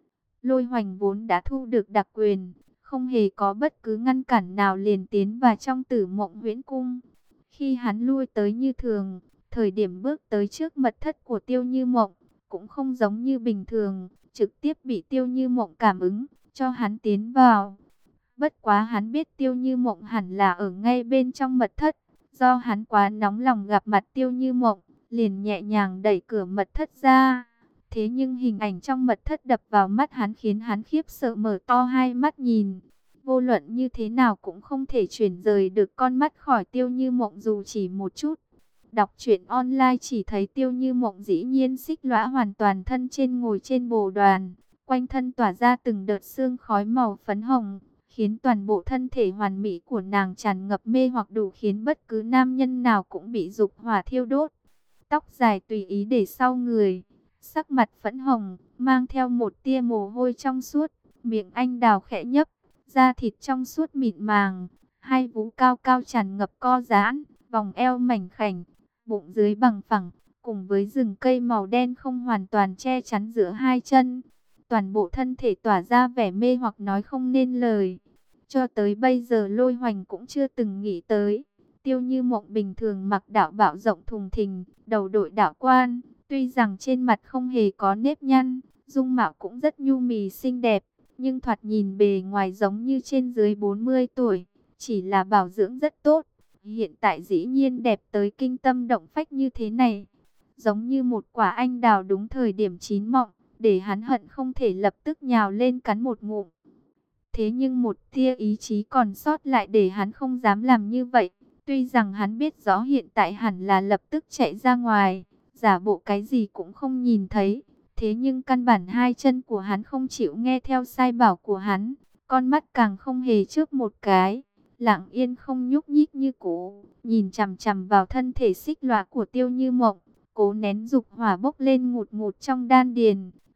Lôi Hoành vốn đã thu được đặc quyền, không hề có bất cứ ngăn cản nào liền tiến vào trong Tử Mộng Huyễn Cung. Khi hắn lui tới như thường, thời điểm bước tới trước mật thất của Tiêu Như Mộng, cũng không giống như bình thường, trực tiếp bị Tiêu Như Mộng cảm ứng, cho hắn tiến vào. Bất quá hắn biết Tiêu Như Mộng hẳn là ở ngay bên trong mật thất, do hắn quá nóng lòng gặp mặt Tiêu Như Mộng, liền nhẹ nhàng đẩy cửa mật thất ra. Thế nhưng hình ảnh trong mật thất đập vào mắt hắn khiến hắn khiếp sợ mở to hai mắt nhìn. Vô luận như thế nào cũng không thể chuyển rời được con mắt khỏi Tiêu Như Mộng dù chỉ một chút. Đọc truyện online chỉ thấy Tiêu Như Mộng dĩ nhiên xích lõa hoàn toàn thân trên ngồi trên bồ đoàn, quanh thân tỏa ra từng đợt sương khói màu phấn hồng, khiến toàn bộ thân thể hoàn mỹ của nàng tràn ngập mê hoặc đủ khiến bất cứ nam nhân nào cũng bị dục hỏa thiêu đốt. Tóc dài tùy ý để sau người, sắc mặt phấn hồng, mang theo một tia mồ hôi trong suốt, miệng anh đào khẽ nhấp, da thịt trong suốt mịn màng, hai vú cao cao tràn ngập co giãn, vòng eo mảnh khảnh, bụng dưới bằng phẳng, cùng với rừng cây màu đen không hoàn toàn che chắn giữa hai chân. Toàn bộ thân thể tỏa ra vẻ mê hoặc nói không nên lời. Cho tới bây giờ Lôi Hoành cũng chưa từng nghĩ tới. Tiêu Như Mộng bình thường mặc đạo bào rộng thùng thình, đầu đội đạo quan, tuy rằng trên mặt không hề có nếp nhăn, dung mạo cũng rất nhu mì xinh đẹp, nhưng thoạt nhìn bề ngoài giống như trên dưới bốn mươi tuổi, chỉ là bảo dưỡng rất tốt. Hiện tại dĩ nhiên đẹp tới kinh tâm động phách như thế này, giống như một quả anh đào đúng thời điểm chín mọng, để hắn hận không thể lập tức nhào lên cắn một ngụm. Thế nhưng một tia ý chí còn sót lại để hắn không dám làm như vậy. Tuy rằng hắn biết rõ hiện tại hẳn là lập tức chạy ra ngoài, giả bộ cái gì cũng không nhìn thấy. Thế nhưng căn bản hai chân của hắn không chịu nghe theo sai bảo của hắn, con mắt càng không hề chớp một cái, lặng yên không nhúc nhích như cũ, nhìn chằm chằm vào thân thể xích lõa của Tiêu Như Mộng, cố nén dục hỏa bốc lên ngụt ngụt trong đan điền.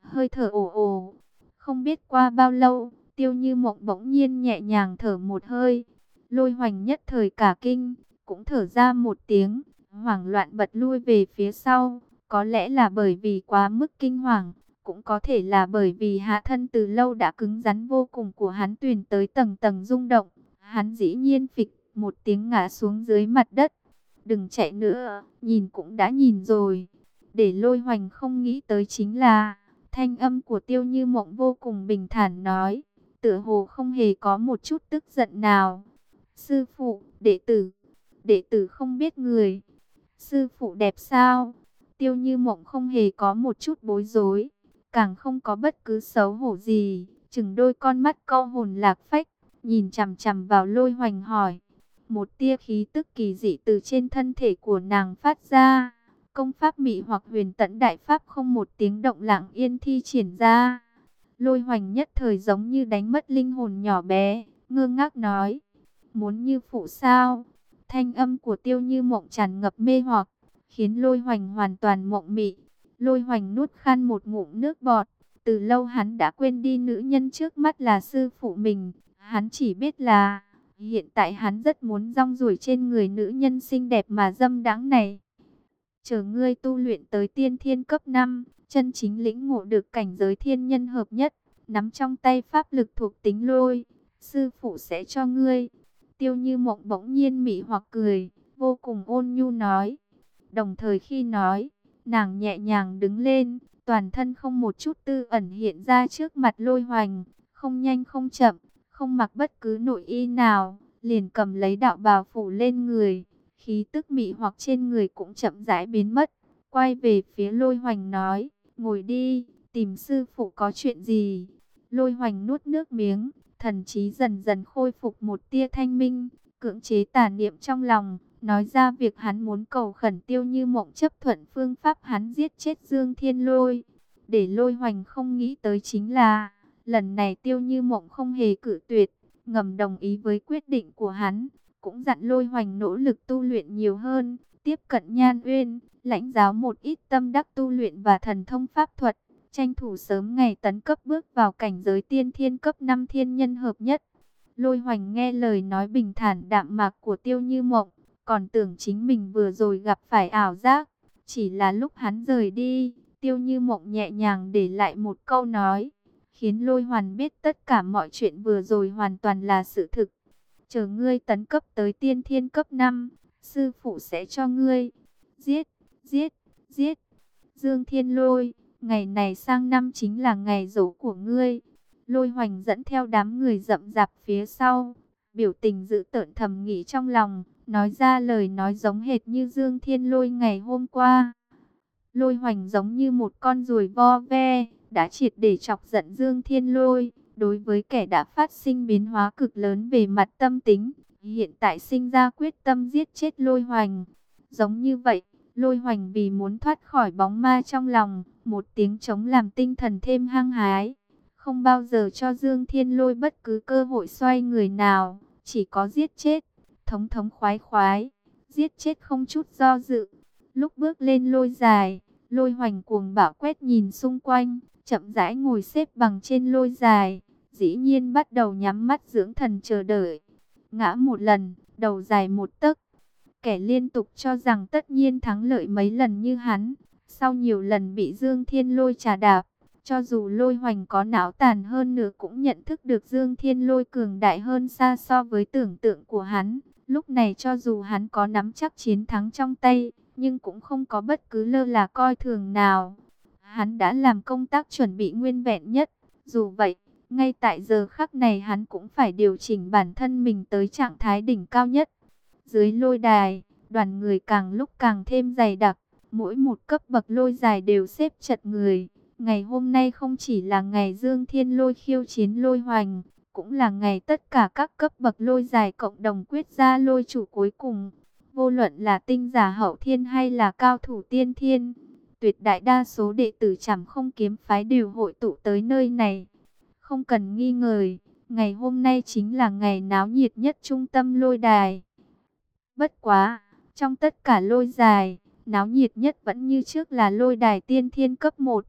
hơi thở ồ ồ. Không biết qua bao lâu, Tiêu Như Mộng bỗng nhiên nhẹ nhàng thở một hơi. Lôi Hoành nhất thời cả kinh, cũng thở ra một tiếng, hoảng loạn bật lui về phía sau. Có lẽ là bởi vì quá mức kinh hoàng, cũng có thể là bởi vì hạ thân từ lâu đã cứng rắn vô cùng của hắn truyền tới tầng tầng rung động. Hắn dĩ nhiên phịch một tiếng ngã xuống dưới mặt đất. Đừng chạy nữa, nhìn cũng đã nhìn rồi. Để Lôi Hoành không nghĩ tới chính là thanh âm của Tiêu Như Mộng vô cùng bình thản nói, tựa hồ không hề có một chút tức giận nào. Sư phụ, đệ tử, đệ tử không biết người. Sư phụ đẹp sao? Tiêu Như Mộng không hề có một chút bối rối, càng không có bất cứ xấu hổ gì, chừng đôi con mắt câu hồn lạc phách, nhìn chằm chằm vào Lôi Hoành hỏi. Một tia khí tức kỳ dị từ trên thân thể của nàng phát ra. Công pháp mị hoặc huyền tẫn đại pháp không một tiếng động lặng yên thi triển ra. Lôi Hoành nhất thời giống như đánh mất linh hồn nhỏ bé, ngơ ngác nói. Muốn như phụ sao? Thanh âm của Tiêu Như Mộng tràn ngập mê hoặc, khiến Lôi Hoành hoàn toàn mộng mị. Lôi Hoành nuốt khan một ngụm nước bọt. Từ lâu hắn đã quên đi nữ nhân trước mắt là sư phụ mình. Hắn chỉ biết là hiện tại hắn rất muốn rong ruổi trên người nữ nhân xinh đẹp mà dâm đãng này. Chờ ngươi tu luyện tới tiên thiên cấp năm, chân chính lĩnh ngộ được cảnh giới thiên nhân hợp nhất, nắm trong tay pháp lực thuộc tính lôi, sư phụ sẽ cho ngươi. Tiêu Như Mộng bỗng nhiên mị hoặc cười, vô cùng ôn nhu nói. Đồng thời khi nói, nàng nhẹ nhàng đứng lên, toàn thân không một chút tư ẩn hiện ra trước mặt Lôi Hoành, không nhanh không chậm, không mặc bất cứ nội y nào, liền cầm lấy đạo bào phủ lên người. Khí tức mị hoặc trên người cũng chậm rãi biến mất, quay về phía Lôi Hoành nói, ngồi đi, tìm sư phụ có chuyện gì. Lôi Hoành nuốt nước miếng, thần trí dần dần khôi phục một tia thanh minh, cưỡng chế tà niệm trong lòng, nói ra việc hắn muốn cầu khẩn Tiêu Như Mộng chấp thuận phương pháp hắn giết chết Dương Thiên Lôi. Để Lôi Hoành không nghĩ tới chính là, lần này Tiêu Như Mộng không hề cự tuyệt, ngầm đồng ý với quyết định của hắn, cũng dặn Lôi Hoành nỗ lực tu luyện nhiều hơn, tiếp cận Nhan Uyên, lãnh giáo một ít tâm đắc tu luyện và thần thông pháp thuật, tranh thủ sớm ngày tấn cấp bước vào cảnh giới tiên thiên cấp năm thiên nhân hợp nhất. Lôi Hoành nghe lời nói bình thản đạm mạc của Tiêu Như Mộng, còn tưởng chính mình vừa rồi gặp phải ảo giác. Chỉ là lúc hắn rời đi, Tiêu Như Mộng nhẹ nhàng để lại một câu nói, khiến Lôi Hoành biết tất cả mọi chuyện vừa rồi hoàn toàn là sự thực. Chờ ngươi tấn cấp tới tiên thiên cấp năm, sư phụ sẽ cho ngươi giết, giết, giết Dương Thiên Lôi. Ngày này sang năm chính là ngày giỗ của ngươi. Lôi Hoành dẫn theo đám người rậm rạp phía sau, biểu tình dữ tợn thầm nghĩ trong lòng, nói ra lời nói giống hệt như Dương Thiên Lôi ngày hôm qua. Lôi Hoành giống như một con ruồi vo ve, đã triệt để chọc giận Dương Thiên Lôi. Đối với kẻ đã phát sinh biến hóa cực lớn về mặt tâm tính, hiện tại sinh ra quyết tâm giết chết Lôi Hoành. Giống như vậy, Lôi Hoành vì muốn thoát khỏi bóng ma trong lòng, một tiếng trống làm tinh thần thêm hăng hái. Không bao giờ cho Dương Thiên Lôi bất cứ cơ hội xoay người nào, chỉ có giết chết, thống thống khoái khoái, giết chết không chút do dự. Lúc bước lên lôi dài, Lôi Hoành cuồng bạo quét nhìn xung quanh, chậm rãi ngồi xếp bằng trên lôi dài, dĩ nhiên bắt đầu nhắm mắt dưỡng thần chờ đợi. Ngã một lần, đầu dài một tấc. Kẻ liên tục cho rằng tất nhiên thắng lợi mấy lần như hắn, sau nhiều lần bị Dương Thiên Lôi trà đạp, cho dù Lôi Hoành có não tàn hơn nữa cũng nhận thức được Dương Thiên Lôi cường đại hơn xa so với tưởng tượng của hắn. Lúc này cho dù hắn có nắm chắc chiến thắng trong tay, nhưng cũng không có bất cứ lơ là coi thường nào. Hắn đã làm công tác chuẩn bị nguyên vẹn nhất, dù vậy, ngay tại giờ khắc này hắn cũng phải điều chỉnh bản thân mình tới trạng thái đỉnh cao nhất. Dưới lôi đài, đoàn người càng lúc càng thêm dày đặc, mỗi một cấp bậc lôi dài đều xếp chật người. Ngày hôm nay không chỉ là ngày Dương Thiên Lôi khiêu chiến Lôi Hoành, cũng là ngày tất cả các cấp bậc lôi dài cộng đồng quyết ra lôi chủ cuối cùng. Vô luận là tinh giả hậu thiên hay là cao thủ tiên thiên, tuyệt đại đa số đệ tử Trảm Không kiếm phái đều hội tụ tới nơi này. Không cần nghi ngờ, ngày hôm nay chính là ngày náo nhiệt nhất trung tâm lôi đài. Bất quá, trong tất cả lôi dài, náo nhiệt nhất vẫn như trước là lôi đài tiên thiên cấp một.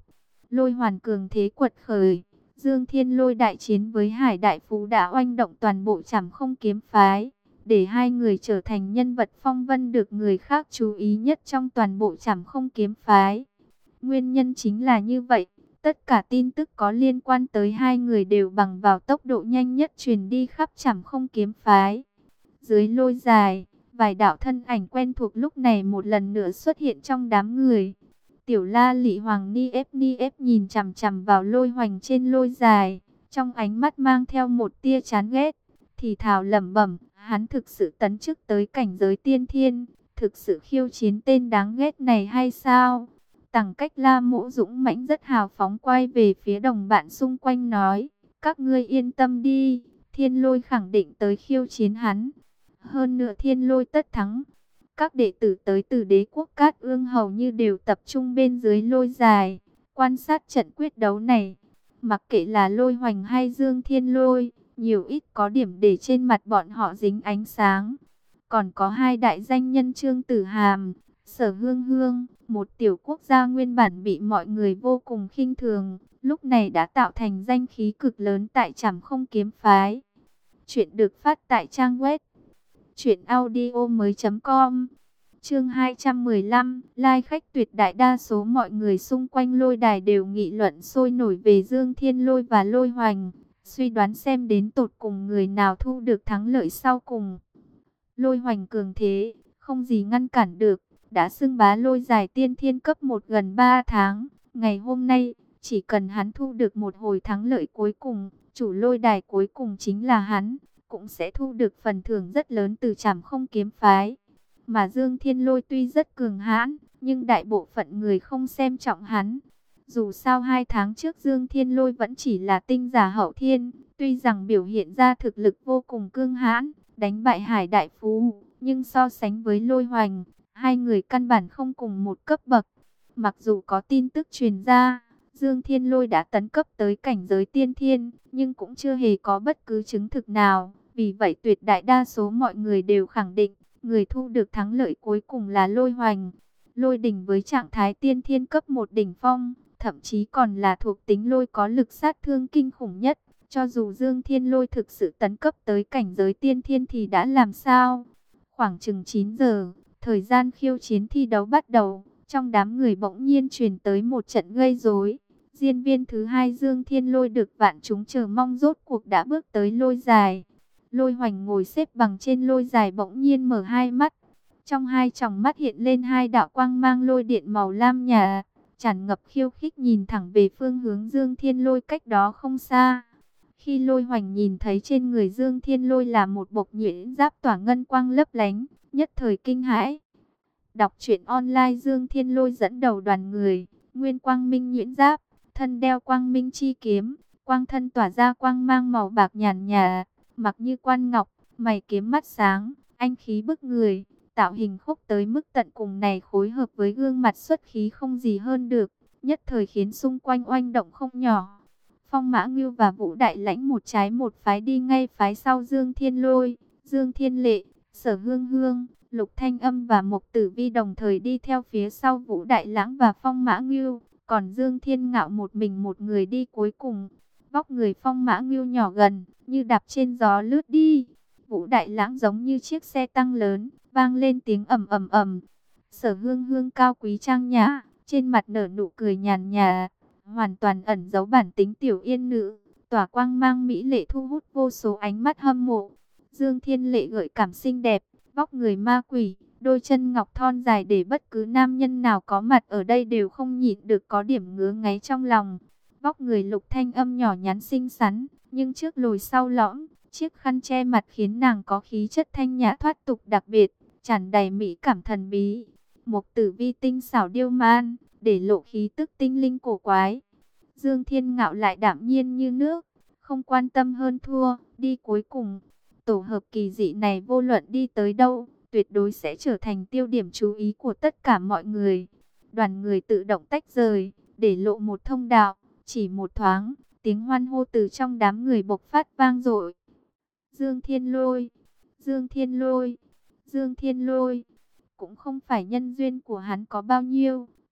Lôi hoàn cường thế quật khởi. Dương Thiên Lôi đại chiến với Hải Đại Phú đã oanh động toàn bộ Trảm Không kiếm phái, để hai người trở thành nhân vật phong vân được người khác chú ý nhất trong toàn bộ Trảm Không kiếm phái. Nguyên nhân chính là như vậy, tất cả tin tức có liên quan tới hai người đều bằng vào tốc độ nhanh nhất truyền đi khắp Trảm Không kiếm phái. Dưới lôi dài, vài đạo thân ảnh quen thuộc lúc này một lần nữa xuất hiện trong đám người. Tiểu La Lị Hoàng ni ép ni ép nhìn chằm chằm vào Lôi Hoành trên lôi dài, trong ánh mắt mang theo một tia chán ghét, thì thào lẩm bẩm, hắn thực sự tấn chức tới cảnh giới tiên thiên, thực sự khiêu chiến tên đáng ghét này hay sao? Tằng Cách La Mộ dũng mãnh rất hào phóng quay về phía đồng bạn xung quanh nói, các ngươi yên tâm đi, Thiên Lôi khẳng định tới khiêu chiến hắn. Hơn nữa Thiên Lôi tất thắng. Các đệ tử tới từ đế quốc Cát Ương hầu như đều tập trung bên dưới lôi dài, quan sát trận quyết đấu này. Mặc kệ là Lôi Hoành hay Dương Thiên Lôi, nhiều ít có điểm để trên mặt bọn họ dính ánh sáng. Còn có hai đại danh nhân Trương Tử Hàm, Sở Hương Hương, một tiểu quốc gia nguyên bản bị mọi người vô cùng khinh thường, lúc này đã tạo thành danh khí cực lớn tại Trảm Không kiếm phái. Chuyện được phát tại trang web truyện audio mới chấm com. Chương hai trăm mười lăm, lai khách tuyệt, đại đa số mọi người xung quanh lôi đài đều nghị luận sôi nổi về Dương Thiên Lôi và Lôi Hoành, suy đoán xem đến tột cùng người nào thu được thắng lợi sau cùng. Lôi Hoành cường thế, không gì ngăn cản được, đã xưng bá lôi dài tiên thiên cấp một gần ba tháng. Ngày hôm nay, chỉ cần hắn thu được một hồi thắng lợi cuối cùng, chủ lôi đài cuối cùng chính là hắn, cũng sẽ thu được phần thưởng rất lớn từ Trảm Không kiếm phái. Mà Dương Thiên Lôi tuy rất cường hãn, nhưng đại bộ phận người không xem trọng hắn. Dù sao hai tháng trước Dương Thiên Lôi vẫn chỉ là tinh giả hậu thiên, tuy rằng biểu hiện ra thực lực vô cùng cương hãn, đánh bại Hải Đại Phú, nhưng so sánh với Lôi Hoành, hai người căn bản không cùng một cấp bậc. Mặc dù có tin tức truyền ra, Dương Thiên Lôi đã tấn cấp tới cảnh giới tiên thiên, nhưng cũng chưa hề có bất cứ chứng thực nào. Vì vậy tuyệt đại đa số mọi người đều khẳng định, người thu được thắng lợi cuối cùng là Lôi Hoành. Lôi đỉnh với trạng thái tiên thiên cấp một đỉnh phong, thậm chí còn là thuộc tính lôi có lực sát thương kinh khủng nhất. Cho dù Dương Thiên Lôi thực sự tấn cấp tới cảnh giới tiên thiên thì đã làm sao? Khoảng chừng chín giờ, thời gian khiêu chiến thi đấu bắt đầu. Trong đám người bỗng nhiên truyền tới một trận gây rối. Diên viên thứ hai Dương Thiên Lôi được vạn chúng chờ mong rốt cuộc đã bước tới lôi dài. Lôi Hoành ngồi xếp bằng trên lôi dài bỗng nhiên mở hai mắt. Trong hai tròng mắt hiện lên hai đạo quang mang lôi điện màu lam nhà, tràn ngập khiêu khích nhìn thẳng về phương hướng Dương Thiên Lôi cách đó không xa. Khi Lôi Hoành nhìn thấy trên người Dương Thiên Lôi là một bộc nhuyễn giáp tỏa ngân quang lấp lánh, nhất thời kinh hãi. Đọc truyện online Dương Thiên Lôi dẫn đầu đoàn người, nguyên quang minh nhuyễn giáp, thân đeo quang minh chi kiếm, quang thân tỏa ra quang mang màu bạc nhàn nhà, mặc như quan ngọc, mày kiếm mắt sáng, anh khí bức người, tạo hình khúc tới mức tận cùng này phối hợp với gương mặt xuất khí không gì hơn được, nhất thời khiến xung quanh oanh động không nhỏ. Phong Mã Ngưu và Vũ Đại Lãnh một trái một phái đi ngay phái sau Dương Thiên Lôi, Dương Thiên Lệ, Sở Hương Hương, Lục Thanh Âm và Mộc Tử Vi đồng thời đi theo phía sau Vũ Đại Lãng và Phong Mã Ngưu, còn Dương Thiên Ngạo một mình một người đi cuối cùng. Vóc người Phong Mã Ngưu nhỏ gần, như đạp trên gió lướt đi. Vũ Đại Lãng giống như chiếc xe tăng lớn, vang lên tiếng ầm ầm ầm. Sở Hương Hương cao quý trang nhã, trên mặt nở nụ cười nhàn nhạt, hoàn toàn ẩn giấu bản tính tiểu yên nữ, tỏa quang mang mỹ lệ thu hút vô số ánh mắt hâm mộ. Dương Thiên Lệ gợi cảm xinh đẹp, vóc người ma quỷ, đôi chân ngọc thon dài để bất cứ nam nhân nào có mặt ở đây đều không nhịn được có điểm ngứa ngáy trong lòng. Vóc người Lục Thanh Âm nhỏ nhắn xinh xắn, nhưng trước lồi sau lõm, chiếc khăn che mặt khiến nàng có khí chất thanh nhã thoát tục đặc biệt, tràn đầy mỹ cảm thần bí. Mộc Tử Vi tinh xảo điêu man, để lộ khí tức tinh linh cổ quái. Dương Thiên Ngạo lại đạm nhiên như nước, không quan tâm hơn thua, đi cuối cùng. Tổ hợp kỳ dị này vô luận đi tới đâu, tuyệt đối sẽ trở thành tiêu điểm chú ý của tất cả mọi người. Đoàn người tự động tách rời, để lộ một thông đạo, chỉ một thoáng, tiếng hoan hô từ trong đám người bộc phát vang dội. Dương Thiên Lôi, Dương Thiên Lôi, Dương Thiên Lôi. Cũng không phải nhân duyên của hắn có bao nhiêu,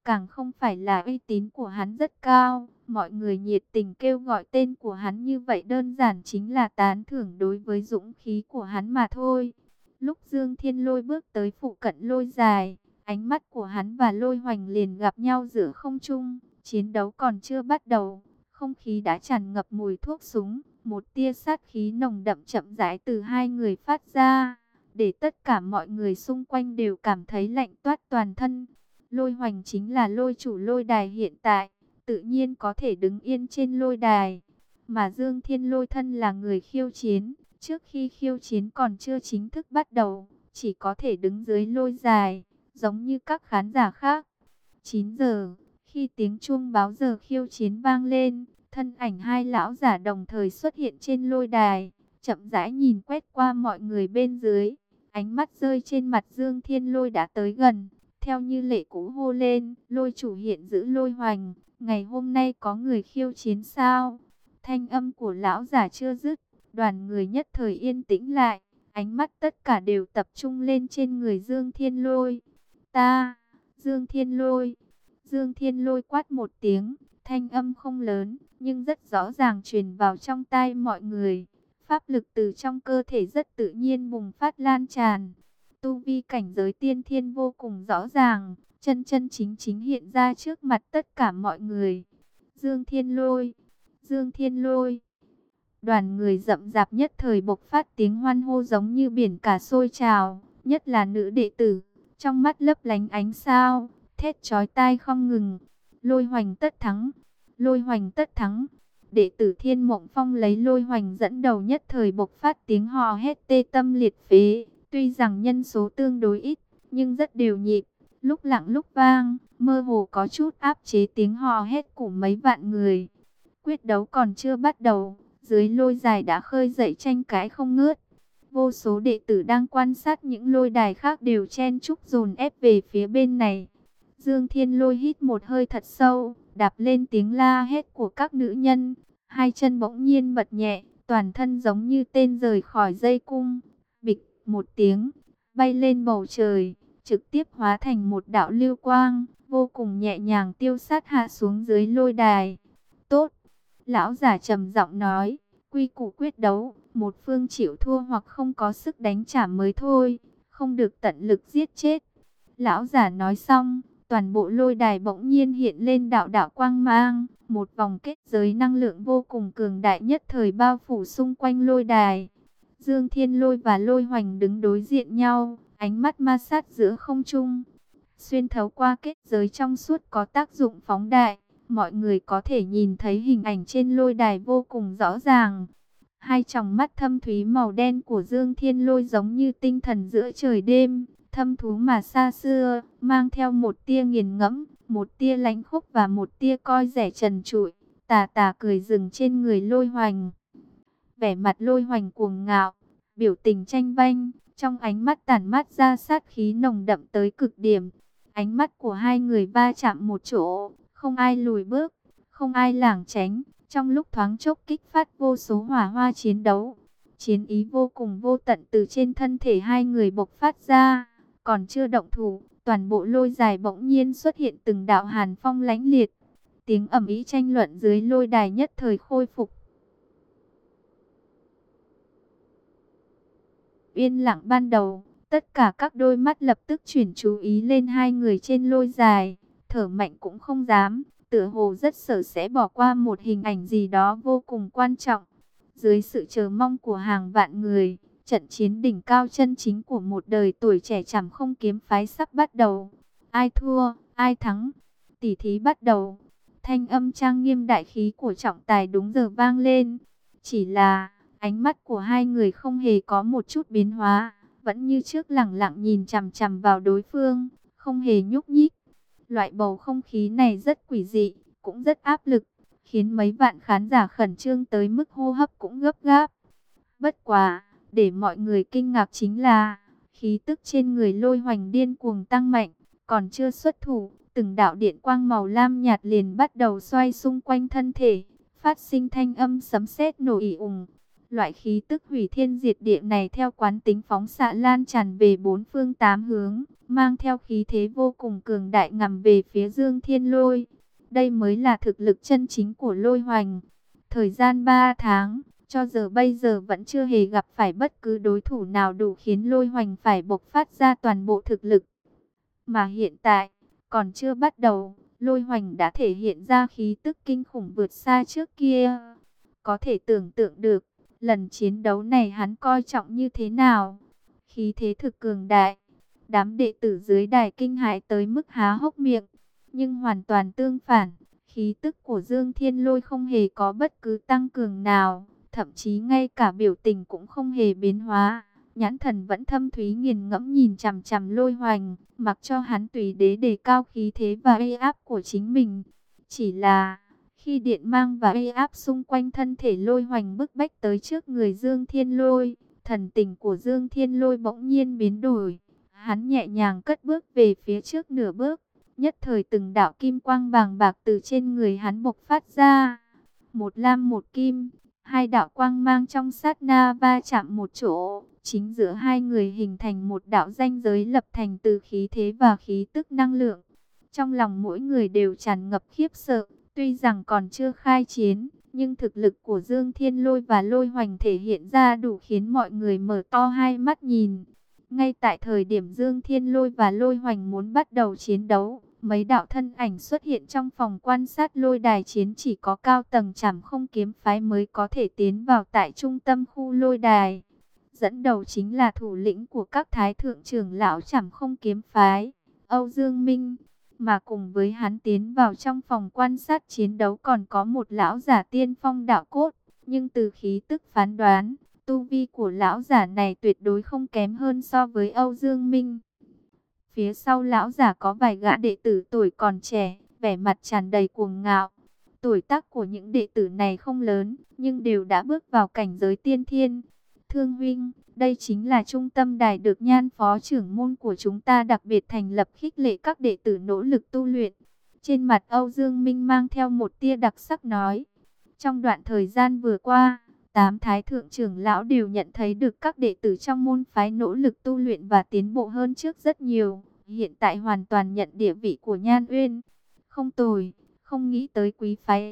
càng không phải là uy tín của hắn rất cao. Mọi người nhiệt tình kêu gọi tên của hắn như vậy đơn giản chính là tán thưởng đối với dũng khí của hắn mà thôi. Lúc Dương Thiên Lôi bước tới phụ cận Lôi Dài, ánh mắt của hắn và Lôi Hoành liền gặp nhau giữa không trung. Chiến đấu còn chưa bắt đầu, không khí đã tràn ngập mùi thuốc súng. Một tia sát khí nồng đậm chậm rãi từ hai người phát ra, để tất cả mọi người xung quanh đều cảm thấy lạnh toát toàn thân. Lôi Hoành chính là lôi chủ lôi đài hiện tại, tự nhiên có thể đứng yên trên lôi đài. Mà Dương Thiên Lôi thân là người khiêu chiến, trước khi khiêu chiến còn chưa chính thức bắt đầu, chỉ có thể đứng dưới lôi dài, giống như các khán giả khác. chín giờ, khi tiếng chuông báo giờ khiêu chiến vang lên, thân ảnh hai lão giả đồng thời xuất hiện trên lôi đài, chậm rãi nhìn quét qua mọi người bên dưới. Ánh mắt rơi trên mặt Dương Thiên Lôi đã tới gần, theo như lệ cũ hô lên, lôi chủ hiện giữ Lôi Hoành, ngày hôm nay có người khiêu chiến sao? Thanh âm của lão giả chưa dứt, đoàn người nhất thời yên tĩnh lại, ánh mắt tất cả đều tập trung lên trên người Dương Thiên Lôi. Ta, Dương Thiên Lôi, Dương Thiên Lôi quát một tiếng, thanh âm không lớn, nhưng rất rõ ràng truyền vào trong tai mọi người. Pháp lực từ trong cơ thể rất tự nhiên bùng phát lan tràn. Tu vi cảnh giới tiên thiên vô cùng rõ ràng, chân chân chính chính hiện ra trước mặt tất cả mọi người. Dương Thiên Lôi, Dương Thiên Lôi. Đoàn người rậm rạp nhất thời bộc phát tiếng hoan hô giống như biển cả sôi trào, nhất là nữ đệ tử, trong mắt lấp lánh ánh sao, thét chói tai không ngừng. Lôi Hoành tất thắng, Lôi Hoành tất thắng. Đệ tử Thiên Mộng Phong lấy Lôi Hoành dẫn đầu nhất thời bộc phát tiếng hò hét tê tâm liệt phế. Tuy rằng nhân số tương đối ít, nhưng rất đều nhịp, lúc lặng lúc vang, mơ hồ có chút áp chế tiếng hò hét của mấy vạn người. Quyết đấu còn chưa bắt đầu, dưới lôi đài đã khơi dậy tranh cãi không ngớt. Vô số đệ tử đang quan sát những lôi đài khác đều chen chúc dồn ép về phía bên này. Dương Thiên Lôi hít một hơi thật sâu, đạp lên tiếng la hét của các nữ nhân. Hai chân bỗng nhiên bật nhẹ, toàn thân giống như tên rời khỏi dây cung. Bịch một tiếng, bay lên bầu trời, trực tiếp hóa thành một đạo lưu quang, vô cùng nhẹ nhàng tiêu sát hạ xuống dưới lôi đài. Tốt, lão giả trầm giọng nói, quy củ quyết đấu, một phương chịu thua hoặc không có sức đánh trả mới thôi, không được tận lực giết chết. Lão giả nói xong, toàn bộ lôi đài bỗng nhiên hiện lên đạo đạo quang mang, một vòng kết giới năng lượng vô cùng cường đại nhất thời bao phủ xung quanh lôi đài. Dương Thiên Lôi và Lôi Hoành đứng đối diện nhau, ánh mắt ma sát giữa không trung. Xuyên thấu qua kết giới trong suốt có tác dụng phóng đại, mọi người có thể nhìn thấy hình ảnh trên lôi đài vô cùng rõ ràng. Hai tròng mắt thâm thúy màu đen của Dương Thiên Lôi giống như tinh thần giữa trời đêm, thâm thú mà xa xưa, mang theo một tia nghiền ngẫm, một tia lãnh khốc và một tia coi rẻ trần trụi, tà tà cười dừng trên người Lôi Hoành. Vẻ mặt Lôi Hoành cuồng ngạo, biểu tình tranh vanh, trong ánh mắt tản mát ra sát khí nồng đậm tới cực điểm. Ánh mắt của hai người va chạm một chỗ, không ai lùi bước, không ai lảng tránh, trong lúc thoáng chốc kích phát vô số hỏa hoa chiến đấu. Chiến ý vô cùng vô tận từ trên thân thể hai người bộc phát ra, còn chưa động thủ, toàn bộ lôi đài bỗng nhiên xuất hiện từng đạo hàn phong lãnh liệt. Tiếng ầm ĩ tranh luận dưới lôi đài nhất thời khôi phục. Yên lặng ban đầu, tất cả các đôi mắt lập tức chuyển chú ý lên hai người trên lôi đài, thở mạnh cũng không dám, tựa hồ rất sợ sẽ bỏ qua một hình ảnh gì đó vô cùng quan trọng. Dưới sự chờ mong của hàng vạn người, trận chiến đỉnh cao chân chính của một đời tuổi trẻ Trảm Không kiếm phái sắp bắt đầu. Ai thua, ai thắng, tỷ thí bắt đầu. Thanh âm trang nghiêm đại khí của trọng tài đúng giờ vang lên. Chỉ là ánh mắt của hai người không hề có một chút biến hóa, vẫn như trước lẳng lặng nhìn chằm chằm vào đối phương, không hề nhúc nhích. Loại bầu không khí này rất quỷ dị, cũng rất áp lực, khiến mấy vạn khán giả khẩn trương tới mức hô hấp cũng gấp gáp. Bất quá, để mọi người kinh ngạc chính là, khí tức trên người Lôi Hoành điên cuồng tăng mạnh, còn chưa xuất thủ, từng đạo điện quang màu lam nhạt liền bắt đầu xoay xung quanh thân thể, phát sinh thanh âm sấm sét nổ ì ùng. Loại khí tức hủy thiên diệt địa này theo quán tính phóng xạ lan tràn về bốn phương tám hướng, mang theo khí thế vô cùng cường đại ngầm về phía Dương Thiên Lôi. Đây mới là thực lực chân chính của Lôi Hoành. Thời gian ba tháng, cho giờ bây giờ vẫn chưa hề gặp phải bất cứ đối thủ nào đủ khiến Lôi Hoành phải bộc phát ra toàn bộ thực lực. Mà hiện tại, còn chưa bắt đầu, Lôi Hoành đã thể hiện ra khí tức kinh khủng vượt xa trước kia. Có thể tưởng tượng được, lần chiến đấu này hắn coi trọng như thế nào. Khí thế thực cường đại. Đám đệ tử dưới đài kinh hãi tới mức há hốc miệng. Nhưng hoàn toàn tương phản, khí tức của Dương Thiên Lôi không hề có bất cứ tăng cường nào. Thậm chí ngay cả biểu tình cũng không hề biến hóa. Nhãn thần vẫn thâm thúy nghiền ngẫm nhìn chằm chằm Lôi Hoành, mặc cho hắn tùy đế đề cao khí thế và uy áp của chính mình. Chỉ là, khi điện mang và uy áp xung quanh thân thể Lôi Hoành bức bách tới trước người Dương Thiên Lôi, thần tình của Dương Thiên Lôi bỗng nhiên biến đổi. Hắn nhẹ nhàng cất bước về phía trước nửa bước, nhất thời từng đạo kim quang bàng bạc từ trên người hắn bộc phát ra. Một lam một kim, hai đạo quang mang trong sát na va chạm một chỗ, chính giữa hai người hình thành một đạo ranh giới lập thành từ khí thế và khí tức năng lượng. Trong lòng mỗi người đều tràn ngập khiếp sợ, tuy rằng còn chưa khai chiến, nhưng thực lực của Dương Thiên Lôi và Lôi Hoành thể hiện ra đủ khiến mọi người mở to hai mắt nhìn. Ngay tại thời điểm Dương Thiên Lôi và Lôi Hoành muốn bắt đầu chiến đấu, mấy đạo thân ảnh xuất hiện trong phòng quan sát lôi đài chiến, chỉ có cao tầng Trảm Không kiếm phái mới có thể tiến vào tại trung tâm khu lôi đài. Dẫn đầu chính là thủ lĩnh của các thái thượng trưởng lão Trảm Không kiếm phái, Âu Dương Minh. Mà cùng với hắn tiến vào trong phòng quan sát chiến đấu còn có một lão giả tiên phong đạo cốt. Nhưng từ khí tức phán đoán, tu vi của lão giả này tuyệt đối không kém hơn so với Âu Dương Minh. Phía sau lão giả có vài gã đệ tử tuổi còn trẻ, vẻ mặt tràn đầy cuồng ngạo. Tuổi tác của những đệ tử này không lớn, nhưng đều đã bước vào cảnh giới tiên thiên. Thương huynh, đây chính là trung tâm đài được Nhan phó trưởng môn của chúng ta đặc biệt thành lập khích lệ các đệ tử nỗ lực tu luyện. Trên mặt Âu Dương Minh mang theo một tia đặc sắc nói. Trong đoạn thời gian vừa qua, tám thái thượng trưởng lão đều nhận thấy được các đệ tử trong môn phái nỗ lực tu luyện và tiến bộ hơn trước rất nhiều. Hiện tại hoàn toàn nhận địa vị của Nhan Uyên. Không tồi, không nghĩ tới quý phái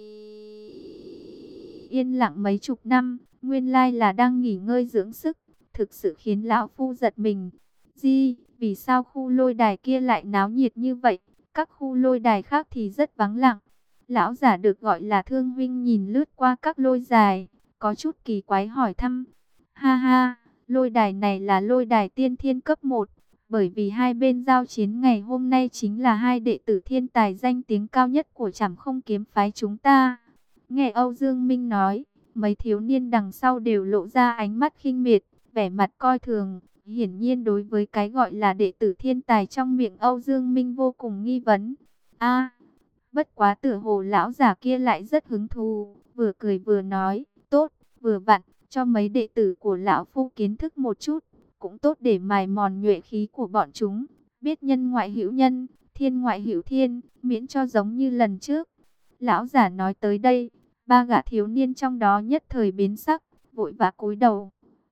yên lặng mấy chục năm, nguyên lai là đang nghỉ ngơi dưỡng sức, thực sự khiến lão phu giật mình. Di, vì sao khu lôi đài kia lại náo nhiệt như vậy, các khu lôi đài khác thì rất vắng lặng. Lão giả được gọi là Thương huynh nhìn lướt qua các lôi đài, có chút kỳ quái hỏi thăm. Ha ha, lôi đài này là lôi đài tiên thiên cấp một, bởi vì hai bên giao chiến ngày hôm nay chính là hai đệ tử thiên tài danh tiếng cao nhất của Trảm Không kiếm phái chúng ta. Nghe Âu Dương Minh nói, mấy thiếu niên đằng sau đều lộ ra ánh mắt khinh miệt, vẻ mặt coi thường. Hiển nhiên đối với cái gọi là đệ tử thiên tài trong miệng Âu Dương Minh vô cùng nghi vấn. A, bất quá tựa hồ lão giả kia lại rất hứng thú, vừa cười vừa nói, tốt, vừa vặn, cho mấy đệ tử của lão phu kiến thức một chút, cũng tốt để mài mòn nhuệ khí của bọn chúng, biết nhân ngoại hữu nhân, thiên ngoại hữu thiên, miễn cho giống như lần trước. Lão giả nói tới đây, ba gã thiếu niên trong đó nhất thời biến sắc, vội vã cúi đầu.